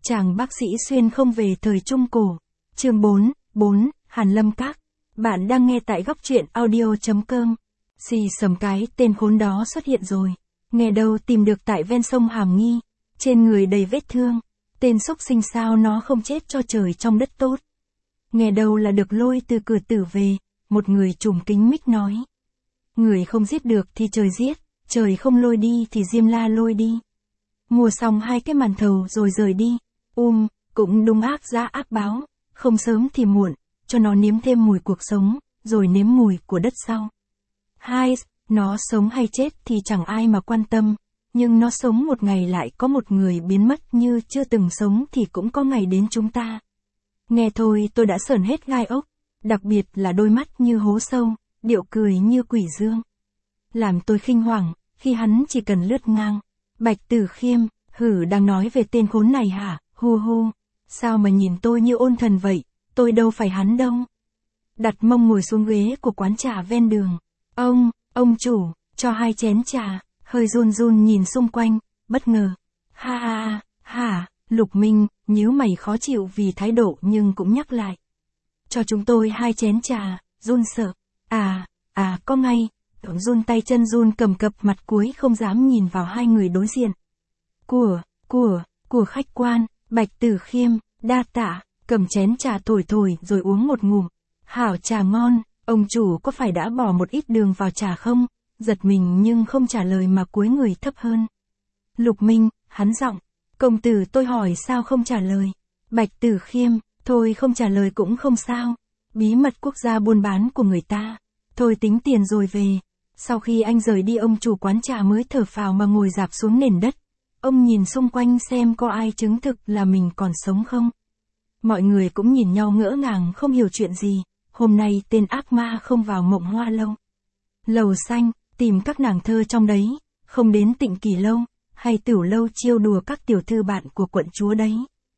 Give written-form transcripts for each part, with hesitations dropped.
Chàng bác sĩ xuyên không về thời Trung Cổ. Chương 4, Hàn Lâm Các. Bạn đang nghe tại góc truyện audio.com. Xì sầm cái tên khốn đó xuất hiện rồi. Nghe đâu tìm được tại ven sông Hàm Nghi. Trên người đầy vết thương. Tên xúc sinh sao nó không chết cho trời trong đất tốt. Nghe đâu là được lôi từ cửa tử về. Một người trùm kính mic nói. Người không giết được thì trời giết. Trời không lôi đi thì Diêm La lôi đi. Mua xong 2 cái màn thầu rồi rời đi. Cũng đúng ác giá ác báo, không sớm thì muộn, cho nó nếm thêm mùi cuộc sống, rồi nếm mùi của đất sau. Nó sống hay chết thì chẳng ai mà quan tâm, nhưng nó sống một ngày lại có một người biến mất như chưa từng sống thì cũng có ngày đến chúng ta. Nghe thôi tôi đã sởn hết gai ốc, đặc biệt là đôi mắt như hố sâu, điệu cười như quỷ dương. Làm tôi khinh hoảng, khi hắn chỉ cần lướt ngang. Bạch Tử Khiêm, đang nói về tên khốn này hả? Hu, sao mà nhìn tôi như ôn thần vậy, tôi đâu phải hắn đâu. Đặt mông ngồi xuống ghế của quán trà ven đường. Ông chủ, cho 2 chén trà, hơi run nhìn xung quanh, bất ngờ. Lục Minh, nhíu mày khó chịu vì thái độ nhưng cũng nhắc lại. Cho chúng tôi 2 chén trà, run sợ. Có ngay, run tay chân run cầm cập mặt cuối không dám nhìn vào 2 người đối diện. Của khách quan. Bạch Tử Khiêm, đa tạ, cầm chén trà thổi rồi uống một ngụm. Hảo trà ngon, ông chủ có phải đã bỏ một ít đường vào trà không? Giật mình nhưng không trả lời mà cúi người thấp hơn. Lục Minh, hắn giọng, công tử tôi hỏi sao không trả lời? Bạch Tử Khiêm, thôi không trả lời cũng không sao. Bí mật quốc gia buôn bán của người ta. Thôi tính tiền rồi về. Sau khi anh rời đi ông chủ quán trà mới thở phào mà ngồi rạp xuống nền đất. Ông nhìn xung quanh xem có ai chứng thực là mình còn sống không. Mọi người cũng nhìn nhau ngỡ ngàng không hiểu chuyện gì. Hôm nay tên ác ma không vào Mộng Hoa Lâu. Lầu xanh, tìm các nàng thơ trong đấy. Không đến Tịnh Kỳ Lâu, hay Tửu Lâu chiêu đùa các tiểu thư bạn của quận chúa đấy.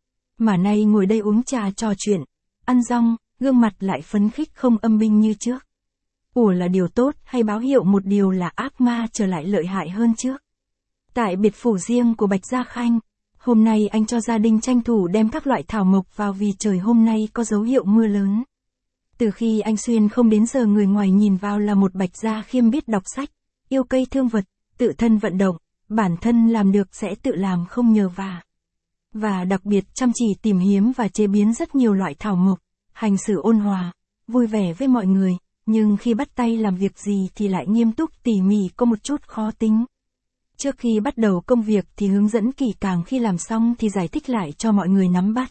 Mà nay ngồi đây uống trà trò chuyện, ăn rong, gương mặt lại phấn khích không âm binh như trước. Ủa là điều tốt hay báo hiệu một điều là ác ma trở lại lợi hại hơn trước. Tại biệt phủ riêng của Bạch Gia Khanh, hôm nay anh cho gia đình tranh thủ đem các loại thảo mộc vào vì trời hôm nay có dấu hiệu mưa lớn. Từ khi anh xuyên không đến giờ người ngoài nhìn vào là một Bạch Gia Khiêm biết đọc sách, yêu cây thương vật, tự thân vận động, bản thân làm được sẽ tự làm không nhờ vả. Và đặc biệt chăm chỉ tìm hiếm và chế biến rất nhiều loại thảo mộc, hành xử ôn hòa, vui vẻ với mọi người, nhưng khi bắt tay làm việc gì thì lại nghiêm túc tỉ mỉ có một chút khó tính. Trước khi bắt đầu công việc thì hướng dẫn kỹ càng, khi làm xong thì giải thích lại cho mọi người nắm bắt.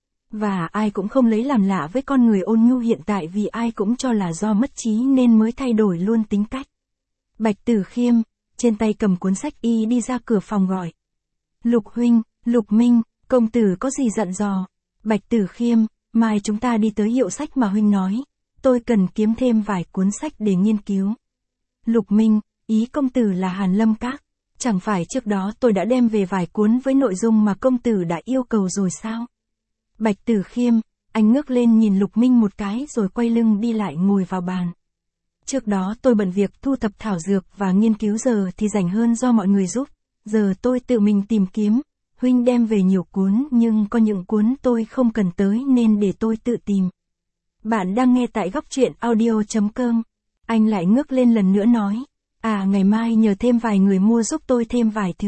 Và ai cũng không lấy làm lạ với con người ôn nhu hiện tại vì ai cũng cho là do mất trí nên mới thay đổi luôn tính cách. Bạch Tử Khiêm, trên tay cầm cuốn sách y đi ra cửa phòng gọi. Lục huynh, Lục Minh, công tử có gì dặn dò? Bạch Tử Khiêm, mai chúng ta đi tới hiệu sách mà huynh nói. Tôi cần kiếm thêm vài cuốn sách để nghiên cứu. Lục Minh, ý công tử là Hàn Lâm Các. Chẳng phải trước đó tôi đã đem về vài cuốn với nội dung mà công tử đã yêu cầu rồi sao? Bạch Tử Khiêm, anh ngước lên nhìn Lục Minh một cái rồi quay lưng đi lại ngồi vào bàn. Trước đó tôi bận việc thu thập thảo dược và nghiên cứu, giờ thì rảnh hơn do mọi người giúp. Giờ tôi tự mình tìm kiếm. Huynh đem về nhiều cuốn nhưng có những cuốn tôi không cần tới nên để tôi tự tìm. Bạn đang nghe tại góc truyện audio.com. Anh lại ngước lên lần nữa nói. Ngày mai nhờ thêm vài người mua giúp tôi thêm vài thứ.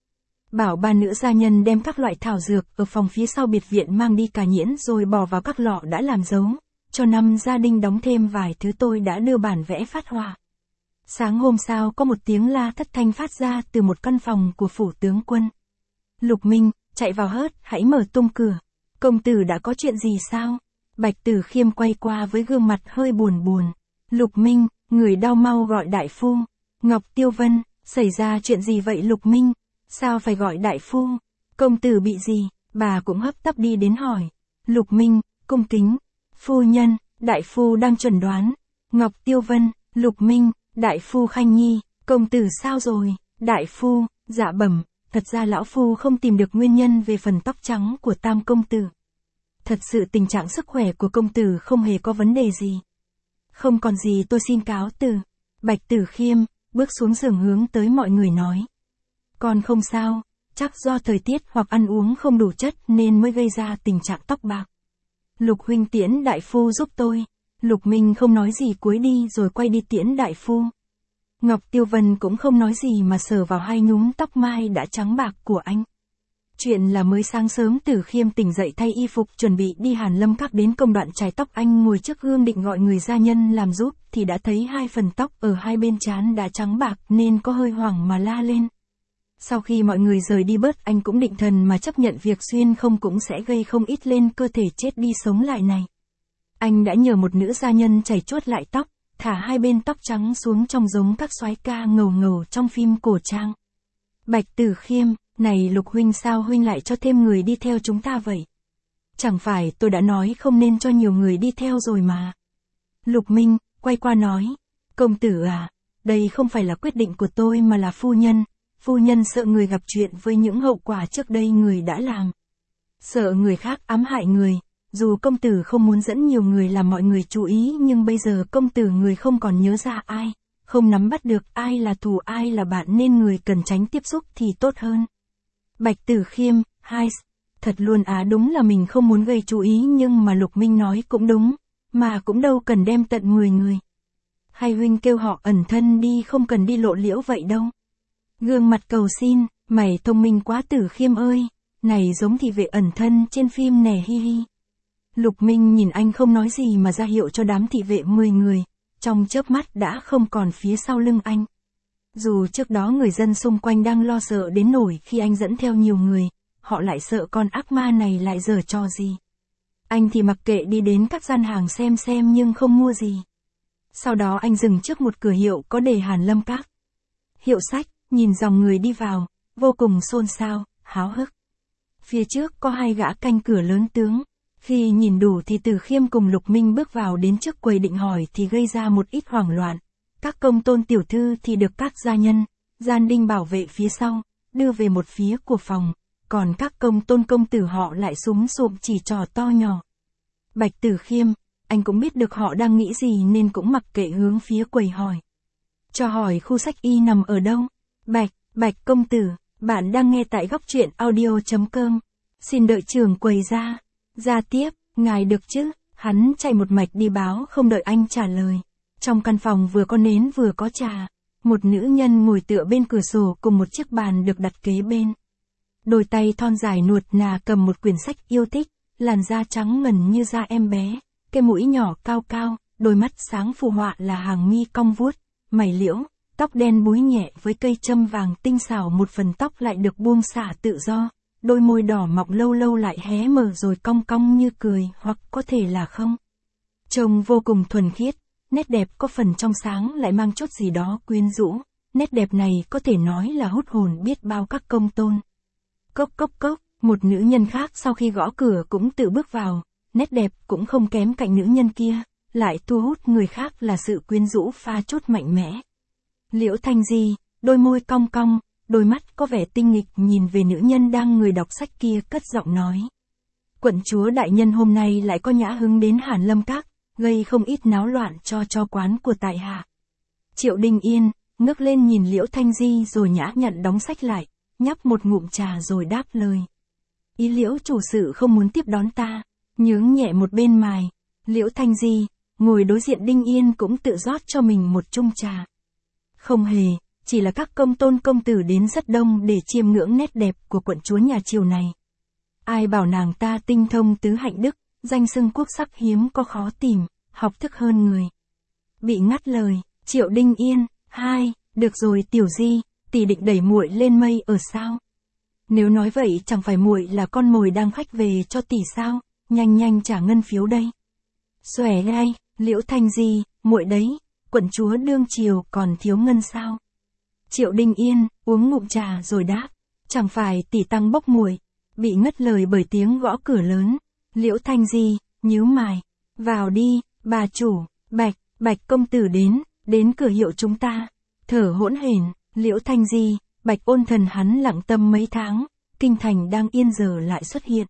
Bảo 3 nữ gia nhân đem các loại thảo dược ở phòng phía sau biệt viện mang đi cà nhuyễn rồi bỏ vào các lọ đã làm dấu. Cho 5 gia đình đóng thêm vài thứ, tôi đã đưa bản vẽ phát họa. Sáng hôm sau có một tiếng la thất thanh phát ra từ một căn phòng của phủ tướng quân. Lục Minh, chạy vào hớt, hãy mở tung cửa. Công tử đã có chuyện gì sao? Bạch Tử Khiêm quay qua với gương mặt hơi buồn. Lục Minh, người đau mau gọi đại phu. Ngọc Tiêu Vân, xảy ra chuyện gì vậy Lục Minh? Sao phải gọi đại phu? Công tử bị gì? Bà cũng hấp tấp đi đến hỏi. Lục Minh, cung kính. Phu nhân, đại phu đang chuẩn đoán. Ngọc Tiêu Vân, Lục Minh, đại phu Khanh Nhi, công tử sao rồi? Đại phu, dạ bẩm, thật ra lão phu không tìm được nguyên nhân về phần tóc trắng của Tam công tử. Thật sự tình trạng sức khỏe của công tử không hề có vấn đề gì. Không còn gì tôi xin cáo từ. Bạch Tử Khiêm bước xuống giường hướng tới mọi người nói. Con không sao, chắc do thời tiết hoặc ăn uống không đủ chất nên mới gây ra tình trạng tóc bạc. Lục huynh tiễn đại phu giúp tôi. Lục Minh không nói gì cúi đi rồi quay đi tiễn đại phu. Ngọc Tiêu Vân cũng không nói gì mà sờ vào hai nhúm tóc mai đã trắng bạc của anh. Chuyện là mới sáng sớm Tử Khiêm tỉnh dậy thay y phục chuẩn bị đi Hàn Lâm Các, đến công đoạn chải tóc anh ngồi trước gương định gọi người gia nhân làm giúp thì đã thấy hai phần tóc ở hai bên trán đã trắng bạc nên có hơi hoảng mà la lên. Sau khi mọi người rời đi bớt anh cũng định thần mà chấp nhận việc xuyên không cũng sẽ gây không ít lên cơ thể chết đi sống lại này. Anh đã nhờ một nữ gia nhân chảy chuốt lại tóc, thả hai bên tóc trắng xuống trông giống các soái ca ngầu ngầu trong phim cổ trang. Bạch Tử Khiêm, này Lục huynh sao huynh lại cho thêm người đi theo chúng ta vậy? Chẳng phải tôi đã nói không nên cho nhiều người đi theo rồi mà. Lục Minh, quay qua nói, công tử à, đây không phải là quyết định của tôi mà là phu nhân sợ người gặp chuyện với những hậu quả trước đây người đã làm. Sợ người khác ám hại người, dù công tử không muốn dẫn nhiều người làm mọi người chú ý nhưng bây giờ công tử người không còn nhớ ra ai, không nắm bắt được ai là thù ai là bạn nên người cần tránh tiếp xúc thì tốt hơn. Bạch Tử Khiêm, thật luôn đúng là mình không muốn gây chú ý nhưng mà Lục Minh nói cũng đúng, mà cũng đâu cần đem tận 10 người. Hay huynh kêu họ ẩn thân đi không cần đi lộ liễu vậy đâu. Gương mặt cầu xin, mày thông minh quá Tử Khiêm ơi, này giống thị vệ ẩn thân trên phim nè hi hi. Lục Minh nhìn anh không nói gì mà ra hiệu cho đám thị vệ 10 người, trong chớp mắt đã không còn phía sau lưng anh. Dù trước đó người dân xung quanh đang lo sợ đến nỗi khi anh dẫn theo nhiều người, họ lại sợ con ác ma này lại giở trò gì. Anh thì mặc kệ đi đến các gian hàng xem nhưng không mua gì. Sau đó anh dừng trước một cửa hiệu có đề Hàn Lâm Các. Hiệu sách, nhìn dòng người đi vào, vô cùng xôn xao, háo hức. Phía trước có hai gã canh cửa lớn tướng. Khi nhìn đủ thì Tử Khiêm cùng Lục Minh bước vào đến trước quầy định hỏi thì gây ra một ít hoảng loạn. Các công tôn tiểu thư thì được các gia nhân, gian đinh bảo vệ phía sau, đưa về một phía của phòng, còn các công tôn công tử họ lại súm sụm chỉ trò to nhỏ. Bạch Tử Khiêm, anh cũng biết được họ đang nghĩ gì nên cũng mặc kệ hướng phía quầy hỏi. Cho hỏi khu sách y nằm ở đâu? Bạch công tử, bạn đang nghe tại góc truyện audio.com. Xin đợi trưởng quầy ra tiếp, ngài được chứ? Hắn chạy một mạch đi báo không đợi anh trả lời. Trong căn phòng vừa có nến vừa có trà. Một nữ nhân ngồi tựa bên cửa sổ cùng một chiếc bàn được đặt kế bên. Đôi tay thon dài nuột nà cầm một quyển sách yêu thích, làn da trắng ngần như da em bé, cái mũi nhỏ cao cao, đôi mắt sáng phù họa là hàng mi cong vuốt, mày liễu, tóc đen búi nhẹ với cây châm vàng tinh xảo, một phần tóc lại được buông xả tự do. Đôi môi đỏ mọng lâu lâu lại hé mở rồi cong cong như cười hoặc có thể là không. Trông vô cùng thuần khiết, nét đẹp có phần trong sáng lại mang chút gì đó quyến rũ, nét đẹp này có thể nói là hút hồn biết bao các công tôn. Cốc, một nữ nhân khác sau khi gõ cửa cũng tự bước vào, nét đẹp cũng không kém cạnh nữ nhân kia, lại thu hút người khác là sự quyến rũ pha chút mạnh mẽ. Liễu Thanh Di, đôi môi cong cong, đôi mắt có vẻ tinh nghịch nhìn về nữ nhân đang người đọc sách kia cất giọng nói. Quận chúa đại nhân hôm nay lại có nhã hứng đến Hàn Lâm Các, gây không ít náo loạn cho quán của tại hạ. Triệu Đình Yên, ngước lên nhìn Liễu Thanh Di rồi nhã nhặn đóng sách lại, nhấp một ngụm trà rồi đáp lời. Ý Liễu chủ sự không muốn tiếp đón ta, nhướng nhẹ một bên mài. Liễu Thanh Di, ngồi đối diện Đinh Yên cũng tự rót cho mình một chung trà. Không hề. Chỉ là các công tôn công tử đến rất đông để chiêm ngưỡng nét đẹp của quận chúa nhà triều này. Ai bảo nàng ta tinh thông tứ hạnh đức, danh xưng quốc sắc hiếm có khó tìm, học thức hơn người. Bị ngắt lời, Triệu Đinh Yên, được rồi Tiểu Di, tỷ định đẩy muội lên mây ở sao? Nếu nói vậy chẳng phải muội là con mồi đang khách về cho tỷ sao? Nhanh trả ngân phiếu đây. Xòe gai, Liễu Thanh Di, muội đấy, quận chúa đương triều còn thiếu ngân sao? Triệu Đinh Yên, uống ngụm trà rồi đáp, chẳng phải tỷ tăng bốc muội. Bị ngắt lời bởi tiếng gõ cửa lớn. Liễu Thanh Di, nhíu mày, vào đi, bà chủ, Bạch công tử đến cửa hiệu chúng ta. Thở hỗn hển, Liễu Thanh Di, Bạch ôn thần hắn lặng tâm mấy tháng, kinh thành đang yên giờ lại xuất hiện.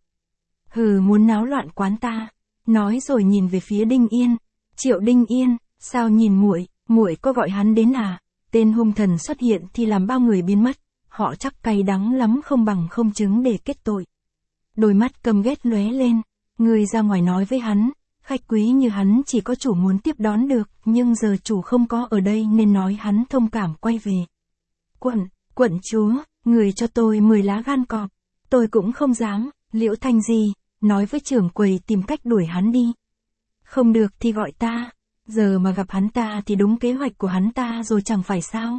Muốn náo loạn quán ta. Nói rồi nhìn về phía Đinh Yên. Triệu Đinh Yên, sao nhìn muội có gọi hắn đến à? Tên hung thần xuất hiện thì làm bao người biến mất, họ chắc cay đắng lắm không bằng không chứng để kết tội. Đôi mắt căm ghét lóe lên, người ra ngoài nói với hắn, khách quý như hắn chỉ có chủ muốn tiếp đón được, nhưng giờ chủ không có ở đây nên nói hắn thông cảm quay về. Quận chúa, người cho tôi 10 lá gan cọp, tôi cũng không dám, Liễu Thanh Di, nói với trưởng quầy tìm cách đuổi hắn đi. Không được thì gọi ta, giờ mà gặp hắn ta thì đúng kế hoạch của hắn ta rồi chẳng phải sao.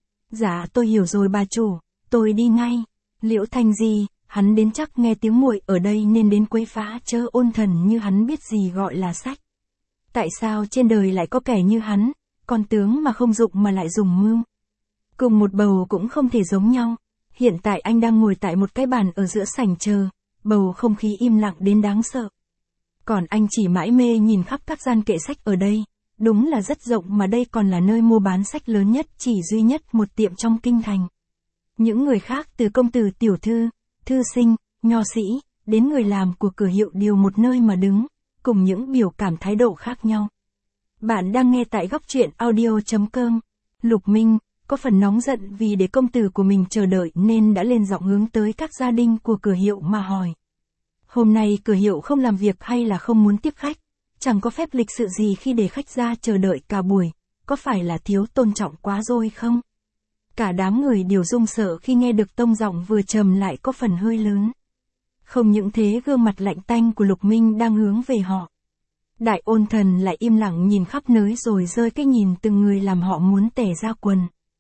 Dạ tôi hiểu rồi bà chủ, tôi đi ngay. Liễu Thanh Di, hắn đến chắc nghe tiếng muội ở đây nên đến quấy phá chớ Ôn Thần như hắn biết gì gọi là sách. Tại sao trên đời lại có kẻ như hắn, con tướng mà không dụng mà lại dùng mưu. Cùng một bầu cũng không thể giống nhau. Hiện tại anh đang ngồi tại một cái bàn ở giữa sảnh chờ, bầu không khí im lặng đến đáng sợ. Còn anh chỉ mãi mê nhìn khắp các gian kệ sách ở đây, đúng là rất rộng mà đây còn là nơi mua bán sách lớn nhất chỉ duy nhất một tiệm trong kinh thành. Những người khác từ công tử tiểu thư, thư sinh, nho sĩ, đến người làm của cửa hiệu đều một nơi mà đứng, cùng những biểu cảm thái độ khác nhau. Bạn đang nghe tại góc truyện audio.com. Lục Minh có phần nóng giận vì để công tử của mình chờ đợi nên đã lên giọng hướng tới các gia đình của cửa hiệu mà hỏi. Hôm nay cửa hiệu không làm việc hay là không muốn tiếp khách? Chẳng có phép lịch sự gì khi để khách ra chờ đợi cả buổi, có phải là thiếu tôn trọng quá rồi không? Cả đám người đều run sợ khi nghe được tông giọng vừa trầm lại có phần hơi lớn. Không những thế gương mặt lạnh tanh của Lục Minh đang hướng về họ. Đại Ôn Thần lại im lặng nhìn khắp nơi rồi rơi cái nhìn từng người làm họ muốn tẻ ra quần.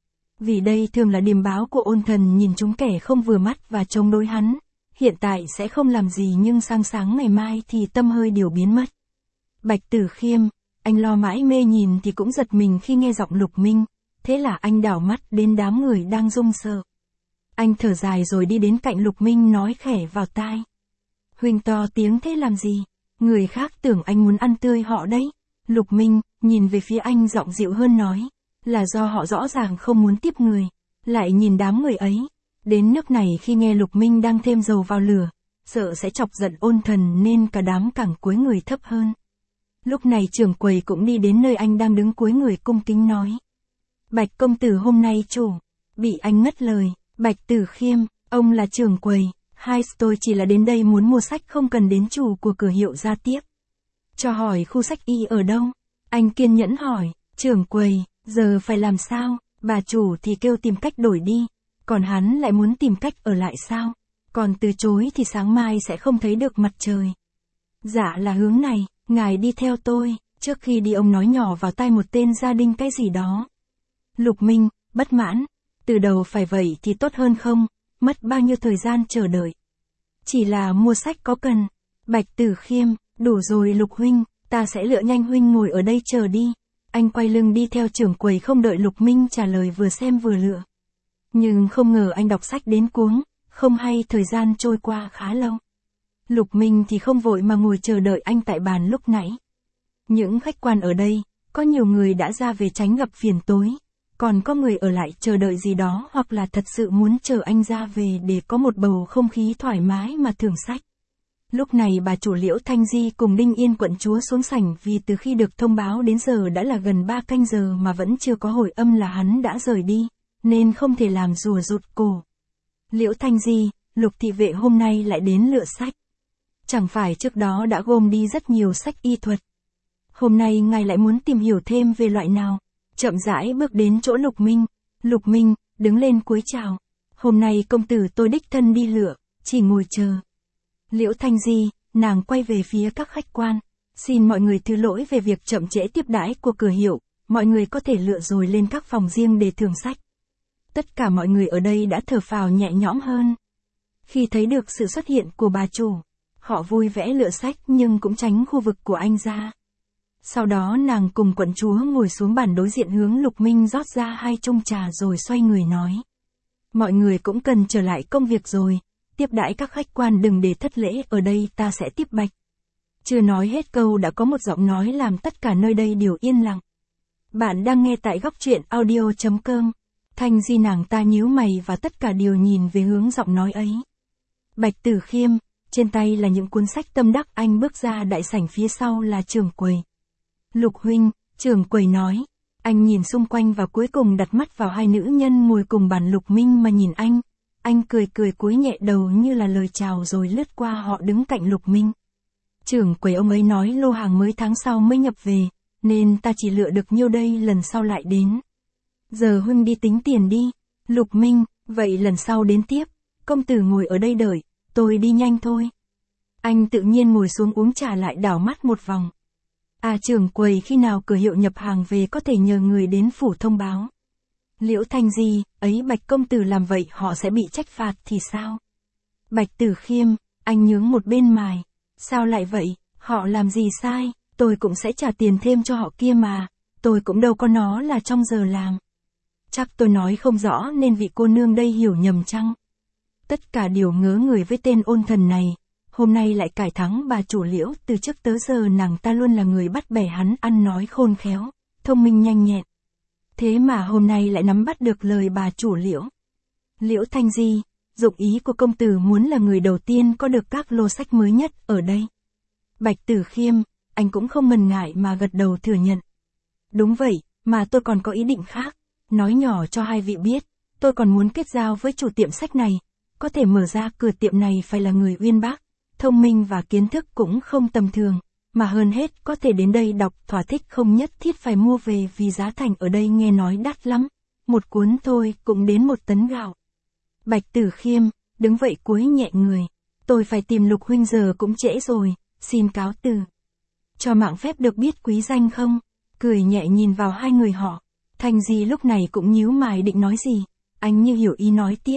Vì đây thường là điềm báo của Ôn Thần nhìn chúng kẻ không vừa mắt và chống đối hắn. Hiện tại sẽ không làm gì nhưng sang sáng ngày mai thì tâm hơi đều biến mất. Bạch Tử Khiêm, anh lo mãi mê nhìn thì cũng giật mình khi nghe giọng Lục Minh, thế là anh đảo mắt đến đám người đang run sợ. Anh thở dài rồi đi đến cạnh Lục Minh nói khẽ vào tai. Huynh to tiếng thế làm gì? Người khác tưởng anh muốn ăn tươi họ đấy. Lục Minh, nhìn về phía anh giọng dịu hơn nói, là do họ rõ ràng không muốn tiếp người. Lại nhìn đám người ấy. Đến nước này khi nghe Lục Minh đang thêm dầu vào lửa, sợ sẽ chọc giận Ôn Thần nên cả đám càng cúi người thấp hơn. Lúc này trưởng quầy cũng đi đến nơi anh đang đứng cúi người cung kính nói. Bạch công tử hôm nay chủ, bị anh ngắt lời, Bạch Tử Khiêm, ông là trưởng quầy, tôi chỉ là đến đây muốn mua sách không cần đến chủ của cửa hiệu ra tiếp. Cho hỏi khu sách y ở đâu? Anh kiên nhẫn hỏi, trưởng quầy, giờ phải làm sao? Bà chủ thì kêu tìm cách đổi đi. Còn hắn lại muốn tìm cách ở lại sao? Còn từ chối thì sáng mai sẽ không thấy được mặt trời. Dạ là hướng này, ngài đi theo tôi. Trước khi đi ông nói nhỏ vào tai một tên gia đình cái gì đó. Lục Minh, bất mãn. Từ đầu phải vậy thì tốt hơn không? Mất bao nhiêu thời gian chờ đợi. Chỉ là mua sách có cần. Bạch Tử Khiêm, đủ rồi Lục huynh, ta sẽ lựa nhanh huynh ngồi ở đây chờ đi. Anh quay lưng đi theo trưởng quầy không đợi Lục Minh trả lời vừa xem vừa lựa. Nhưng không ngờ anh đọc sách đến cuống, không hay thời gian trôi qua khá lâu. Lục Minh thì không vội mà ngồi chờ đợi anh tại bàn lúc nãy. Những khách quan ở đây, có nhiều người đã ra về tránh gặp phiền tối, còn có người ở lại chờ đợi gì đó hoặc là thật sự muốn chờ anh ra về để có một bầu không khí thoải mái mà thưởng sách. Lúc này bà chủ Liễu Thanh Di cùng Đinh Yên quận chúa xuống sảnh vì từ khi được thông báo đến giờ đã là gần 3 canh giờ mà vẫn chưa có hồi âm là hắn đã rời đi, nên không thể làm rùa rụt cổ. Liễu Thanh Di, Lục thị vệ hôm nay lại đến lựa sách. Chẳng phải trước đó đã gom đi rất nhiều sách y thuật. Hôm nay ngài lại muốn tìm hiểu thêm về loại nào? Chậm rãi bước đến chỗ Lục Minh. Lục Minh, đứng lên cúi chào. Hôm nay công tử tôi đích thân đi lựa, chỉ ngồi chờ. Liễu Thanh Di, nàng quay về phía các khách quan. Xin mọi người thứ lỗi về việc chậm trễ tiếp đãi của cửa hiệu, mọi người có thể lựa rồi lên các phòng riêng để thưởng sách. Tất cả mọi người ở đây đã thở phào nhẹ nhõm hơn. Khi thấy được sự xuất hiện của bà chủ, họ vui vẻ lựa sách nhưng cũng tránh khu vực của anh ra. Sau đó nàng cùng quận chúa ngồi xuống bàn đối diện hướng Lục Minh rót ra 2 chung trà rồi xoay người nói. Mọi người cũng cần trở lại công việc rồi, tiếp đãi các khách quan đừng để thất lễ ở đây ta sẽ tiếp bạch. Chưa nói hết câu đã có một giọng nói làm tất cả nơi đây đều yên lặng. Bạn đang nghe tại góc truyện audio.com. Thanh Di nàng ta nhíu mày và tất cả đều nhìn về hướng giọng nói ấy. Bạch Tử Khiêm, trên tay là những cuốn sách tâm đắc anh bước ra đại sảnh phía sau là trưởng quầy. Lục huynh, trưởng quầy nói, Anh nhìn xung quanh và cuối cùng đặt mắt vào hai nữ nhân ngồi cùng bàn Lục Minh mà nhìn anh. Anh cười cười cúi nhẹ đầu như là lời chào rồi lướt qua họ đứng cạnh Lục Minh. Trưởng quầy ông ấy nói lô hàng mới tháng sau mới nhập về, nên ta chỉ lựa được nhiêu đây, lần sau lại đến. Giờ huynh đi tính tiền đi. Lục Minh, vậy lần sau đến tiếp, công tử ngồi ở đây đợi, tôi đi nhanh thôi. Anh tự nhiên ngồi xuống uống trà lại đảo mắt một vòng. À trưởng quầy, khi nào cửa hiệu nhập hàng về có thể nhờ người đến phủ thông báo. Liễu Thanh Di, ấy Bạch công tử làm vậy họ sẽ bị trách phạt thì sao? Bạch Tử Khiêm, anh nhướng một bên mày. Sao lại vậy, họ làm gì sai, tôi cũng sẽ trả tiền thêm cho họ kia mà, tôi cũng đâu có nó là trong giờ làm. Chắc tôi nói không rõ nên vị cô nương đây hiểu nhầm chăng? Tất cả đều ngớ người với tên ôn thần này, hôm nay lại cải thắng bà chủ Liễu, từ trước tới giờ nàng ta luôn là người bắt bẻ hắn ăn nói khôn khéo, thông minh nhanh nhẹn. Thế mà hôm nay lại nắm bắt được lời bà chủ Liễu. Liễu Thanh Di, dụng ý của công tử muốn là người đầu tiên có được các lô sách mới nhất ở đây. Bạch Tử Khiêm, anh cũng không ngần ngại mà gật đầu thừa nhận. Đúng vậy, mà tôi còn có ý định khác, nói nhỏ cho hai vị biết, tôi còn muốn kết giao với chủ tiệm sách này, có thể mở ra cửa tiệm này phải là người uyên bác, thông minh và kiến thức cũng không tầm thường, mà hơn hết có thể đến đây đọc thỏa thích, không nhất thiết phải mua về vì giá thành ở đây nghe nói đắt lắm, một cuốn thôi cũng đến 1 tấn gạo. Bạch Tử Khiêm, đứng vậy cúi nhẹ người, tôi phải tìm Lục huynh giờ cũng trễ rồi, xin cáo từ. Cho mạng phép được biết quý danh không? Cười nhẹ nhìn vào hai người họ, Thanh Di lúc này cũng nhíu mày định nói gì, anh như hiểu ý nói tiếp.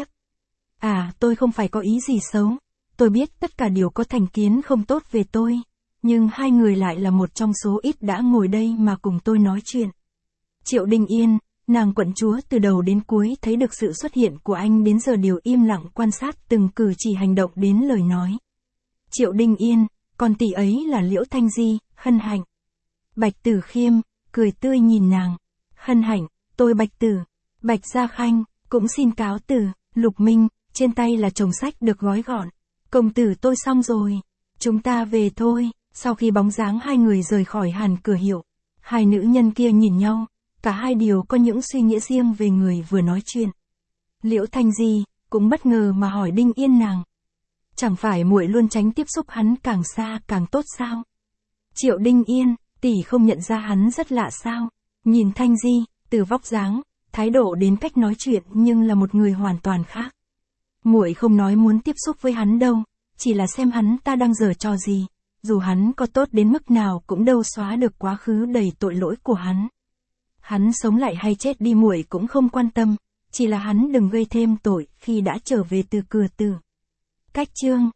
À, tôi không phải có ý gì xấu, tôi biết tất cả đều có thành kiến không tốt về tôi, nhưng hai người lại là một trong số ít đã ngồi đây mà cùng tôi nói chuyện. Triệu Đình Yên, nàng quận chúa từ đầu đến cuối thấy được sự xuất hiện của anh đến giờ đều im lặng quan sát từng cử chỉ hành động đến lời nói. Triệu Đình Yên, con tỷ ấy là Liễu Thanh Di, hân hạnh. Bạch Tử Khiêm, cười tươi nhìn nàng. Hân hạnh, tôi Bạch Tử. Bạch Gia Khanh, cũng xin cáo từ. Lục Minh, trên tay là chồng sách được gói gọn. Công tử tôi xong rồi. Chúng ta về thôi. Sau khi bóng dáng hai người rời khỏi hàn cửa hiệu, hai nữ nhân kia nhìn nhau, cả hai đều có những suy nghĩ riêng về người vừa nói chuyện. Liễu Thanh Di cũng bất ngờ mà hỏi Đinh Yên nàng. Chẳng phải muội luôn tránh tiếp xúc hắn càng xa càng tốt sao? Triệu Đinh Yên, tỷ không nhận ra hắn rất lạ sao? Nhìn Thanh Di, từ vóc dáng, thái độ đến cách nói chuyện nhưng là một người hoàn toàn khác. Muội không nói muốn tiếp xúc với hắn đâu, chỉ là xem hắn ta đang giở trò gì, dù hắn có tốt đến mức nào cũng đâu xóa được quá khứ đầy tội lỗi của hắn. Hắn sống lại hay chết đi muội cũng không quan tâm, chỉ là hắn đừng gây thêm tội khi đã trở về từ cửa tử. Cách chương